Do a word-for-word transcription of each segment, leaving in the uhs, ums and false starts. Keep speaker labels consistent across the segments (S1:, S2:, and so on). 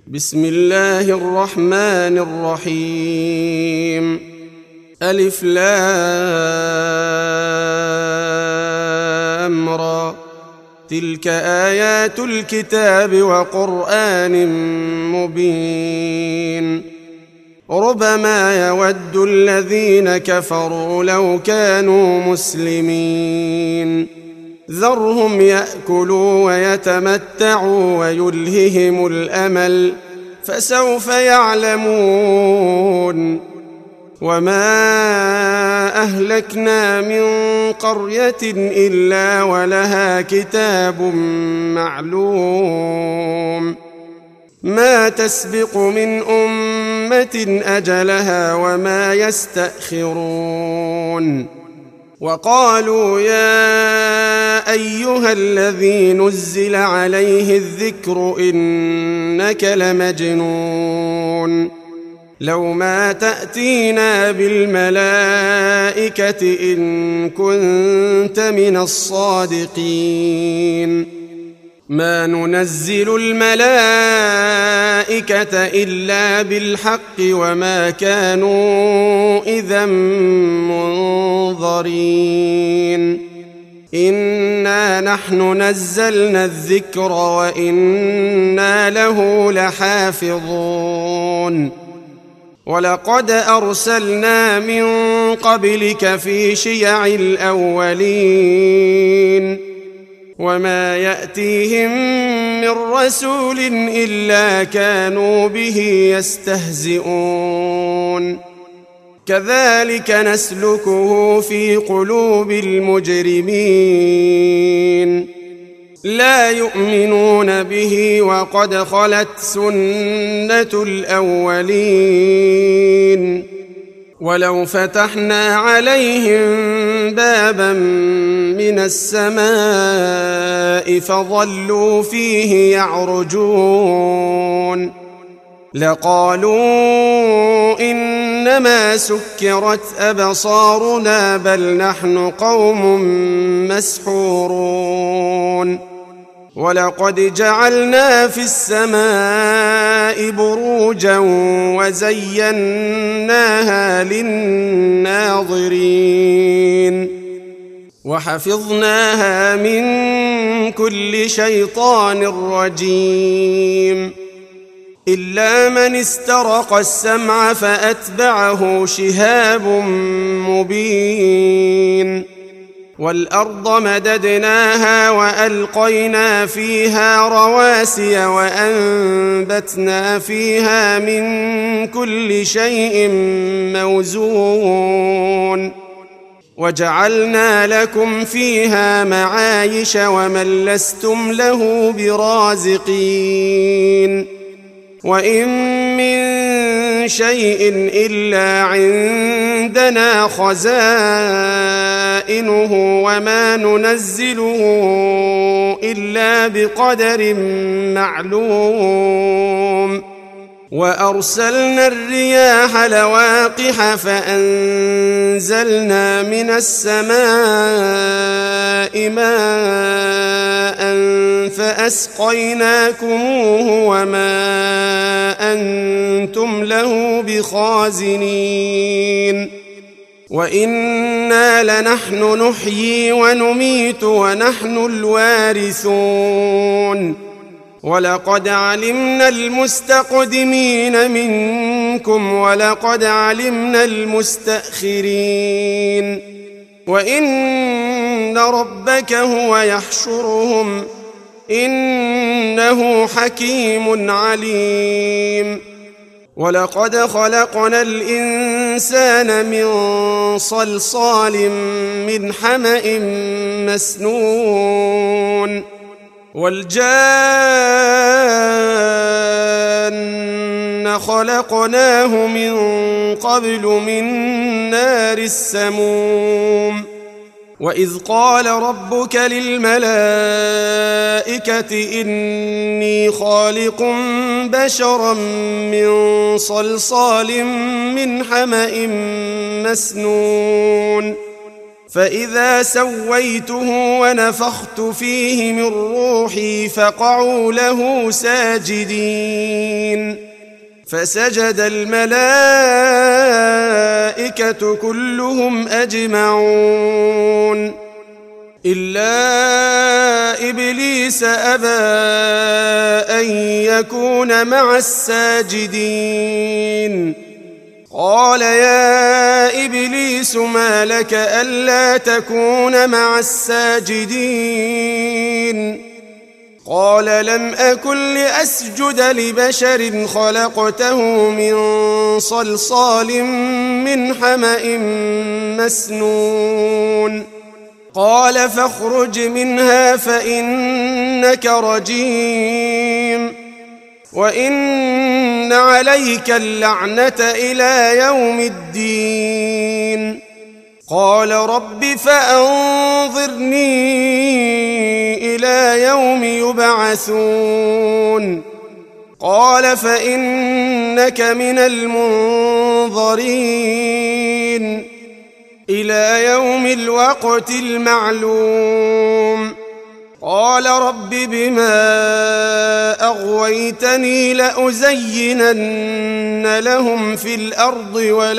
S1: بسم الله الرحمن الرحيم. ألف لام را، تلك آيات الكتاب وقرآن مبين. ربما يود الذين كفروا لو كانوا مسلمين، ذرهم يأكلوا ويتمتعوا ويلههم الأمل، فسوف يعلمون. وما أهلكنا من قرية إلا ولها كتاب معلوم، ما تسبق من أمة أجلها وما يستأخرون. وقالوا يا أيها الذي نزل عليه الذكر إنك لمجنون، لو ما تأتينا بالملائكة إن كنت من الصادقين. ما ننزل الملائكة إلا بالحق وما كانوا إذا منظرين. إنا نحن نزلنا الذكر وإنا له لحافظون. ولقد أرسلنا من قبلك في شيع الأولين، وما يأتيهم من رسول إلا كانوا به يستهزئون. كذلك نسلكه في قلوب المجرمين، لا يؤمنون به وقد خلت سنة الأولين. ولو فتحنا عليهم بابا من السماء فظلوا فيه يعرجون لقالوا إنما سكرت أبصارنا بل نحن قوم مسحورون. ولقد جعلنا في السماء بروجا وزيناها للناظرين، وحفظناها من كل شيطان رجيم، إلا من استرق السمع فأتبعه شهاب مبين. والأرض مددناها وألقينا فيها رواسي وأنبتنا فيها من كل شيء موزون، وجعلنا لكم فيها معايش ومن لستم له برازقين. وإن من شيء إلا عندنا خزائنه وما ننزله إلا بقدر معلوم. وأرسلنا الرياح لواقح فأنزلنا من السماء ماء فأسقيناكموه وما أنتم له بخازنين. وإنا لنحن نحيي ونميت ونحن الوارثون. ولقد علمنا المستقدمين منكم ولقد علمنا المستأخرين. وإن ربك هو يحشرهم إنه حكيم عليم. ولقد خلقنا الإنسان من صلصال من حمأ مسنون. والجان خلقناه من قبل من نار السموم. وإذ قال ربك للملائكة إني خالق بشرا من صلصال من حمأ مسنون فإذا سويته ونفخت فيه من روحي فقعوا له ساجدين فسجد الملائكة كلهم أجمعون إلا إبليس أبى أن يكون مع الساجدين قال يا إبليس ما لك ألا تكون مع الساجدين قال لم أكن لأسجد لبشر خلقته من صلصال من حمأ مسنون قال فاخرج منها فإنك رجيم وإن عليك اللعنة إلى يوم الدين قال رب فأنظرني إلى يوم يبعثون قال فإنك من المنظرين إلى يوم الوقت المعلوم قال رب بما أغويتني لأزينن لهم في الأرض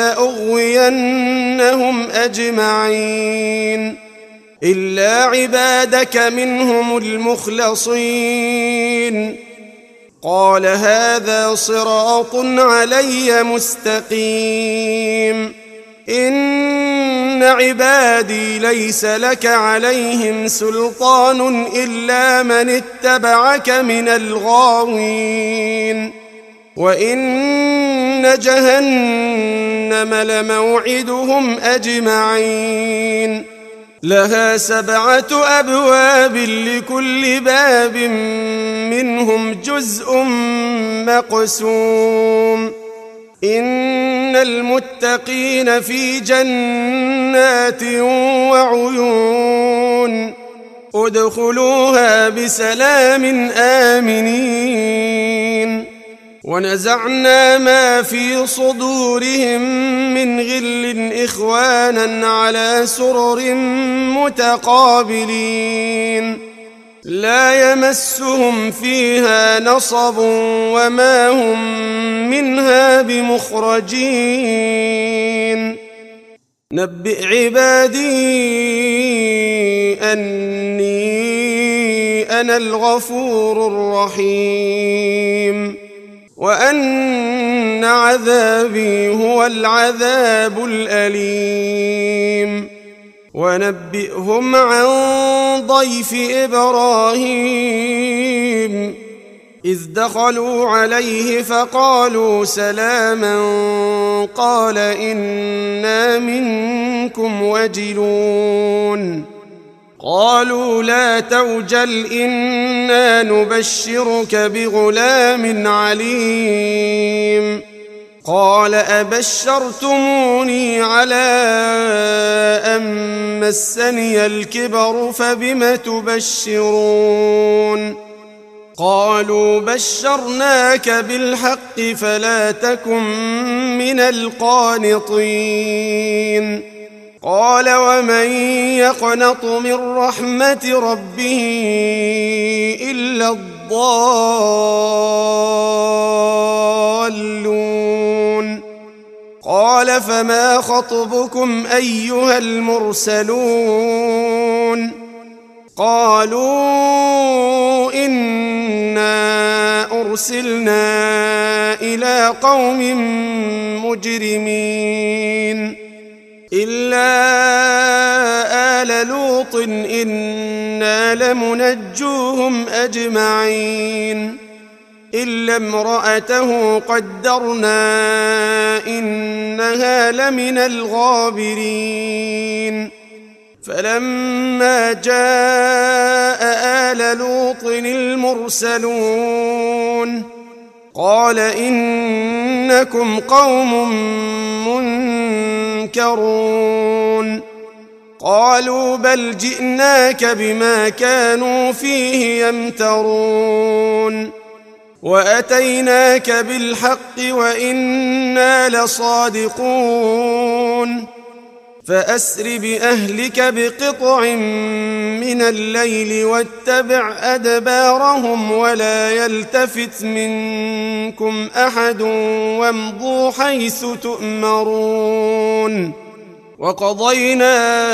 S1: ولأغوينهم أجمعين إلا عبادك منهم المخلصين قال هذا صراط علي مستقيم إن عبادي ليس لك عليهم سلطان إلا من اتبعك من الغاوين وإن جهنم لموعدهم أجمعين لها سبعة أبواب لكل باب منهم جزء مقسوم إن المتقين في جنات وعيون ادخلوها بسلام آمنين ونزعنا ما في صدورهم من غل إخوانا على سرر متقابلين لا يمسهم فيها نصب وما هم منها بمخرجين نبئ عبادي أني أنا الغفور الرحيم وأن عذابي هو العذاب الأليم ونبئهم عن ضيف إبراهيم إذ دخلوا عليه فقالوا سلاما قال إنا منكم وجلون قالوا لا توجل إنا نبشرك بغلام عليم قال أبشرتموني على أن مسني الكبر فبم تبشرون قالوا بشرناك بالحق فلا تكن من القانطين قال ومن يقنط من رحمة ربه إلا الضالون قال فما خطبكم أيها المرسلون قالوا إنا أرسلنا إلى قوم مجرمين إلا آل لوط إنا لمنجوهم أجمعين إلا امرأته قدرنا إنها لمن الغابرين فلما جاء آل لوط المرسلون قال إنكم قوم منكرون قالوا بل جئناك بما كانوا فيه يمترون وأتيناك بالحق وإنا لصادقون فأسر بأهلك بقطع من الليل واتبع أدبارهم ولا يلتفت منكم أحد وامضوا حيث تؤمرون وقضينا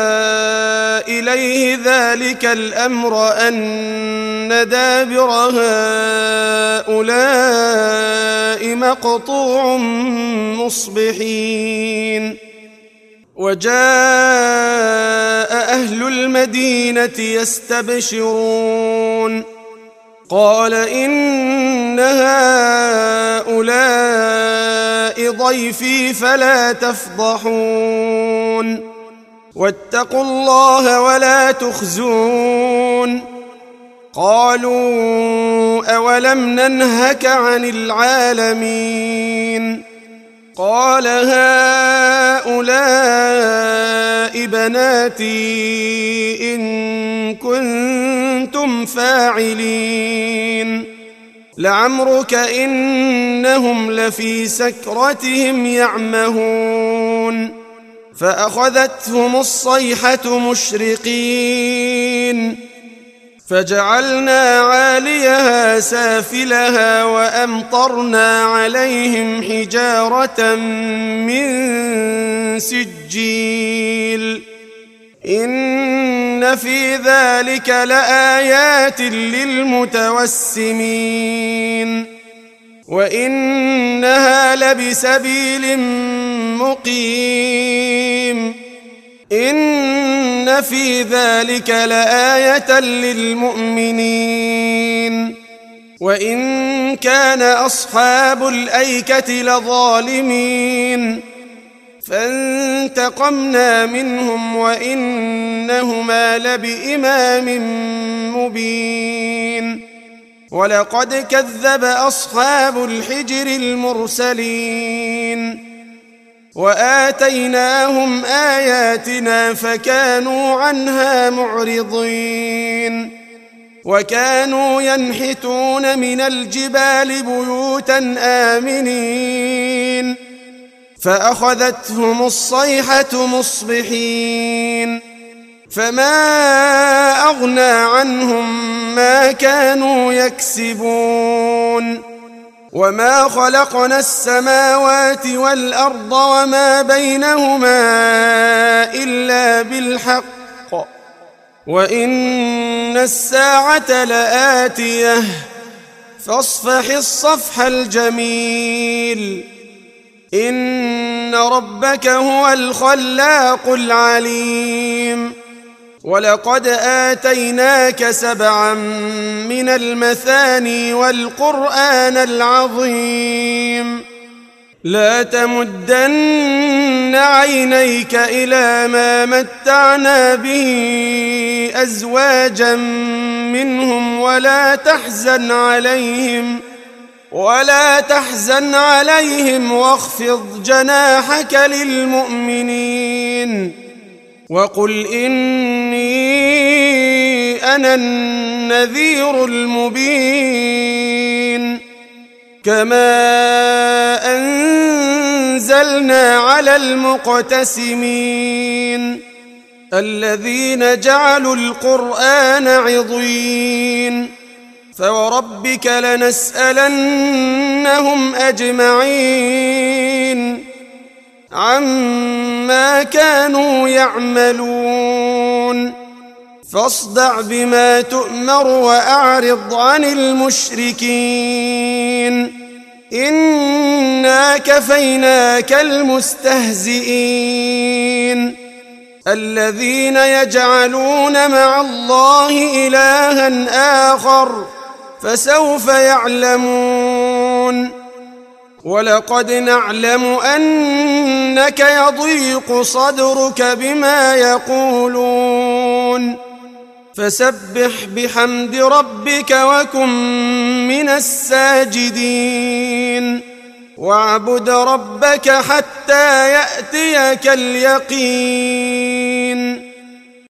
S1: إليه ذلك الأمر أن دابر هؤلاء مقطوع مصبحين وجاء أهل المدينة يستبشرون قال إن هؤلاء ضيفي فلا تفضحون واتقوا الله ولا تخزون قالوا أولم ننهك عن العالمين قال هؤلاء بناتي إن كنتم فاعلين لعمرك إنهم لفي سكرتهم يعمهون فأخذتهم الصيحة مشرقين فجعلنا عاليها سافلها وأمطرنا عليهم حجارة من سجيل إن في ذلك لآيات للمتوسمين وإنها لبسبيل مقيم إن في ذلك لآية للمؤمنين وإن كان أصحاب الأيكة لظالمين فانتقمنا منهم وإنهما لبإمام مبين ولقد كذب أصحاب الحجر المرسلين وآتيناهم آياتنا فكانوا عنها معرضين وكانوا ينحتون من الجبال بيوتا آمنين فأخذتهم الصيحة مصبحين فما أغنى عنهم ما كانوا يكسبون وما خلقنا السماوات والأرض وما بينهما إلا بالحق وإن الساعة لآتية فاصفح الصفح الجميل إن ربك هو الخلاق العليم ولقد آتيناك سبعا من المثاني والقرآن العظيم لا تمدن عينيك إلى ما متعنا به أزواجا منهم ولا تحزن عليهم ولا تحزن عليهم واخفض جناحك للمؤمنين وقل إني أنا النذير المبين كما أنزلنا على المقتسمين الذين جعلوا القرآن عضين فوربك لنسألنهم أجمعين عما كانوا يعملون فاصدع بما تؤمر وأعرض عن المشركين إنا كفيناك المستهزئين الذين يجعلون مع الله إلها آخر فسوف يعلمون ولقد نعلم أنك يضيق صدرك بما يقولون فسبح بحمد ربك وكن من الساجدين واعبد ربك حتى يأتيك اليقين